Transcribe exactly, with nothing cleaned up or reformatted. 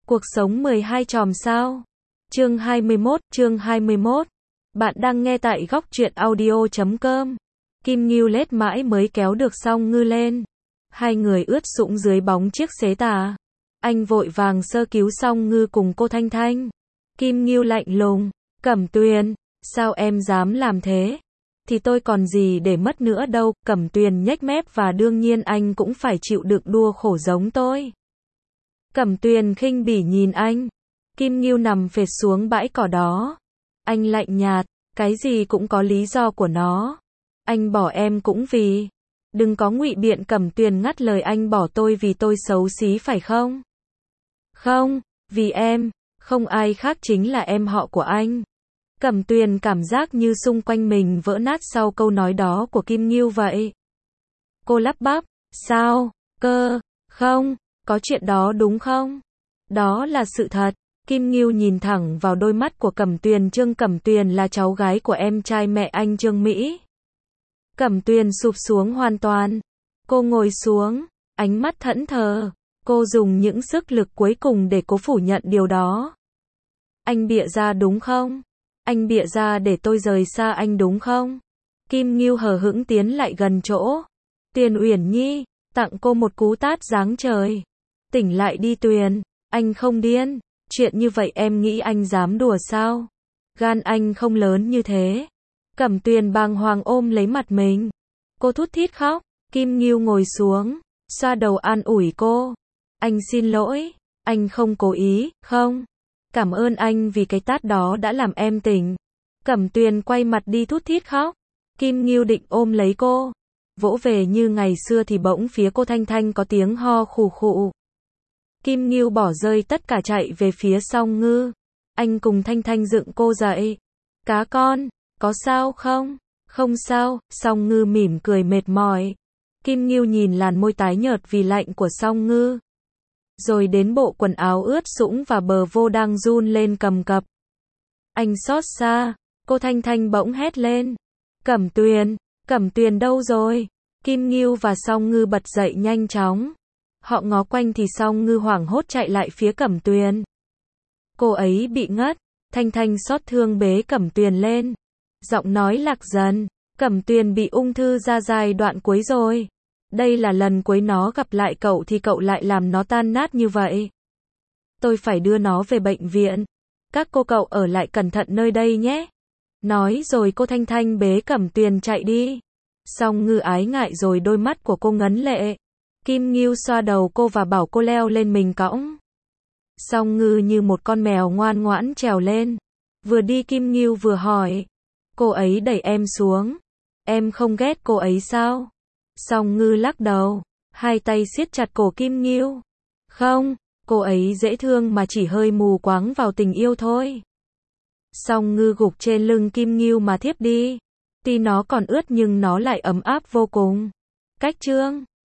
Cuộc sống mười hai chòm sao. Chương hai mươi mốt, chương hai mươi mốt. Bạn đang nghe tại góc truyện audio chấm com. Kim Ngưu lết mãi mới kéo được Song Ngư lên. Hai người ướt sũng dưới bóng chiếc xế tà. Anh vội vàng sơ cứu Song Ngư cùng cô Thanh Thanh. Kim Ngưu lạnh lùng, Cẩm Tuyền, sao em dám làm thế? Thì tôi còn gì để mất nữa đâu. Cẩm Tuyền nhếch mép và đương nhiên anh cũng phải chịu đựng đua khổ giống tôi. Cẩm Tuyền khinh bỉ nhìn anh. Kim Ngưu nằm phệt xuống bãi cỏ đó. Anh lạnh nhạt, cái gì cũng có lý do của nó. Anh bỏ em cũng vì. Đừng có ngụy biện. Cẩm Tuyền ngắt lời anh. Bỏ tôi vì tôi xấu xí phải không? Không, vì em, không ai khác chính là em họ của anh. Cẩm Tuyền cảm giác như xung quanh mình vỡ nát sau câu nói đó của Kim Ngưu vậy. Cô lắp bắp, sao, cơ, không, có chuyện đó đúng không? Đó là sự thật. Kim Ngưu nhìn thẳng vào đôi mắt của Cẩm Tuyền. Trương Cẩm Tuyền là cháu gái của em trai mẹ anh Trương Mỹ. Cẩm Tuyền sụp xuống hoàn toàn. Cô ngồi xuống, ánh mắt thẫn thờ. Cô dùng những sức lực cuối cùng để cố phủ nhận điều đó. Anh bịa ra đúng không? Anh bịa ra để tôi rời xa anh đúng không? Kim Ngưu hờ hững tiến lại gần chỗ. Tuyền Uyển Nhi, tặng cô một cú tát giáng trời. Tỉnh lại đi Tuyền, anh không điên. Chuyện như vậy em nghĩ anh dám đùa sao? Gan anh không lớn như thế. Cẩm Tuyền bàng hoàng ôm lấy mặt mình. Cô thút thít khóc. Kim Ngưu ngồi xuống, xoa đầu an ủi cô. Anh xin lỗi, anh không cố ý, không. Cảm ơn anh vì cái tát đó đã làm em tỉnh. Cẩm Tuyền quay mặt đi thút thít khóc. Kim Ngưu định ôm lấy cô, vỗ về như ngày xưa thì bỗng phía cô Thanh Thanh có tiếng ho khủ khụ. Kim Ngưu bỏ rơi tất cả chạy về phía Song Ngư. Anh cùng Thanh Thanh dựng cô dậy. Cá con, có sao không? Không sao. Song Ngư mỉm cười mệt mỏi. Kim Ngưu nhìn làn môi tái nhợt vì lạnh của Song Ngư. Rồi đến bộ quần áo ướt sũng và bờ vô đang run lên cầm cập. Anh xót xa. Cô Thanh Thanh bỗng hét lên. Cẩm Tuyền, Cẩm Tuyền đâu rồi? Kim Ngưu và Song Ngư bật dậy nhanh chóng. Họ ngó quanh thì Song Ngư hoảng hốt chạy lại phía Cẩm Tuyền. Cô ấy bị ngất. Thanh Thanh xót thương bế Cẩm Tuyền lên. Giọng nói lạc dần. Cẩm Tuyền bị ung thư ra giai đoạn cuối rồi. Đây là lần cuối nó gặp lại cậu thì cậu lại làm nó tan nát như vậy. Tôi phải đưa nó về bệnh viện. Các cô cậu ở lại cẩn thận nơi đây nhé. Nói rồi cô Thanh Thanh bế Cẩm Tuyền chạy đi. Song Ngư ái ngại rồi đôi mắt của cô ngấn lệ. Kim Ngưu xoa đầu cô và bảo cô leo lên mình cõng. Song Ngư như một con mèo ngoan ngoãn trèo lên. Vừa đi Kim Ngưu vừa hỏi. Cô ấy đẩy em xuống. Em không ghét cô ấy sao? Song Ngư lắc đầu. Hai tay siết chặt cổ Kim Ngưu. Không, cô ấy dễ thương mà chỉ hơi mù quáng vào tình yêu thôi. Song Ngư gục trên lưng Kim Ngưu mà thiếp đi. Tuy nó còn ướt nhưng nó lại ấm áp vô cùng. Cách chương